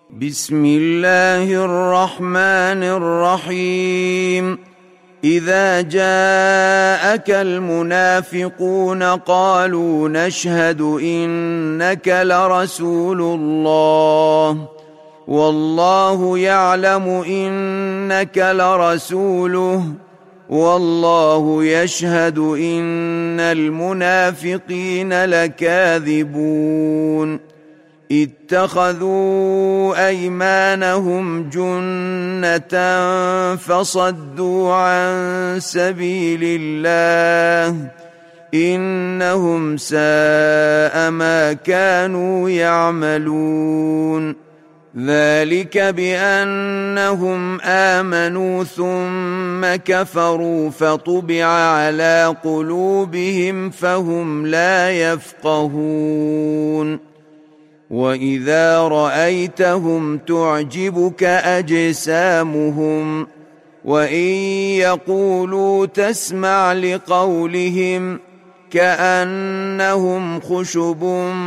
بسم الله الرحمن الرحيم إذا جاءك المنافقون قالوا نشهد إنك لرسول الله والله يعلم إنك لرسوله والله يشهد إن المنافقين لكاذبون اتخذوا أيمانهم جنة فصدوا عن سبيل الله إنهم ساء ما كانوا يعملون ذلك بأنهم آمنوا ثم كفروا فطبع على قلوبهم فهم لا يفقهون وإذا رأيتهم تعجبك أجسامهم وإن يقولوا تسمع لقولهم كأنهم خشب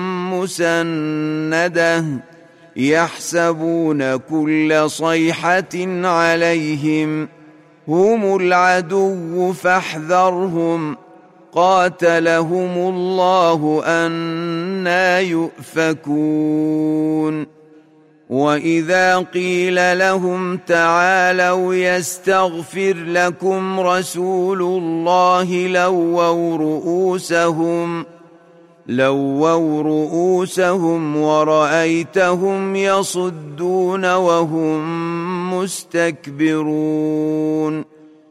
مسندة يحسبون كل صيحة عليهم هم العدو فاحذرهم قاتلهم الله أنى يؤفكون وإذا قيل لهم تعالوا يستغفر لكم رسول الله لووا رؤوسهم ورأيتهم يصدون وهم مستكبرون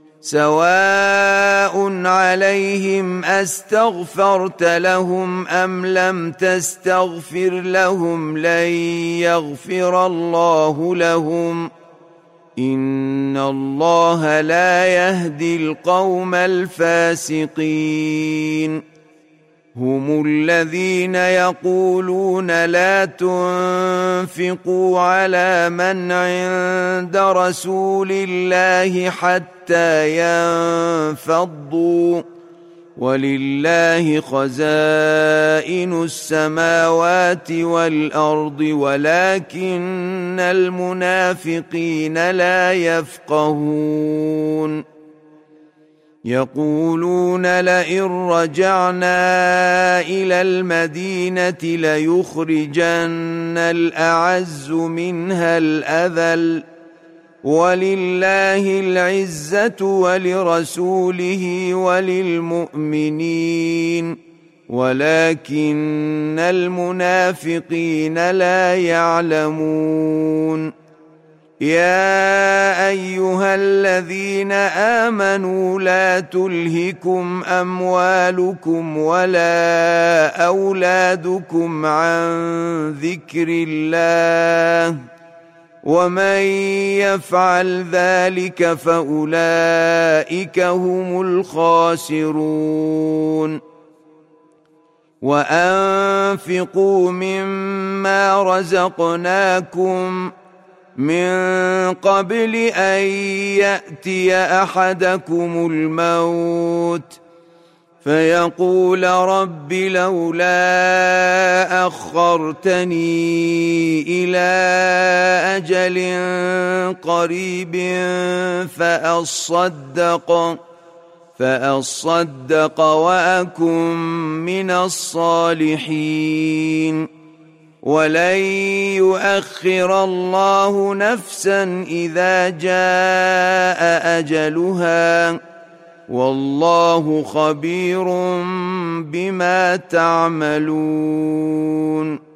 سواء عليهم أستغفرت لهم أم لم تستغفر لهم لن يغفر الله لهم إن الله لا يهدي القوم الفاسقين هم الذين يقولون لا تنفقوا على من عند رسول الله حتى ينفضوا ولله خزائن السماوات والأرض ولكن المنافقين لا يفقهون يقولون لئن رجعنا إلى المدينة ليخرجن الأعز منها الأذل ولله العزة ولرسوله وللمؤمنين ولكن المنافقين لا يعلمون يا أيها الذين آمنوا لا تلهكم أموالكم ولا أولادكم عن ذكر الله ومن يفعل ذلك فأولئك هم الخاسرون وأنفقوا مما رزقناكم من قبل أن يأتي أحدكم الموت فيقول رب لولا أخرتني إلى أجل قريب فأصدق وأكن من الصالحين ولن يؤخر الله نفسا إذا جاء أجلها والله خبير بما تعملون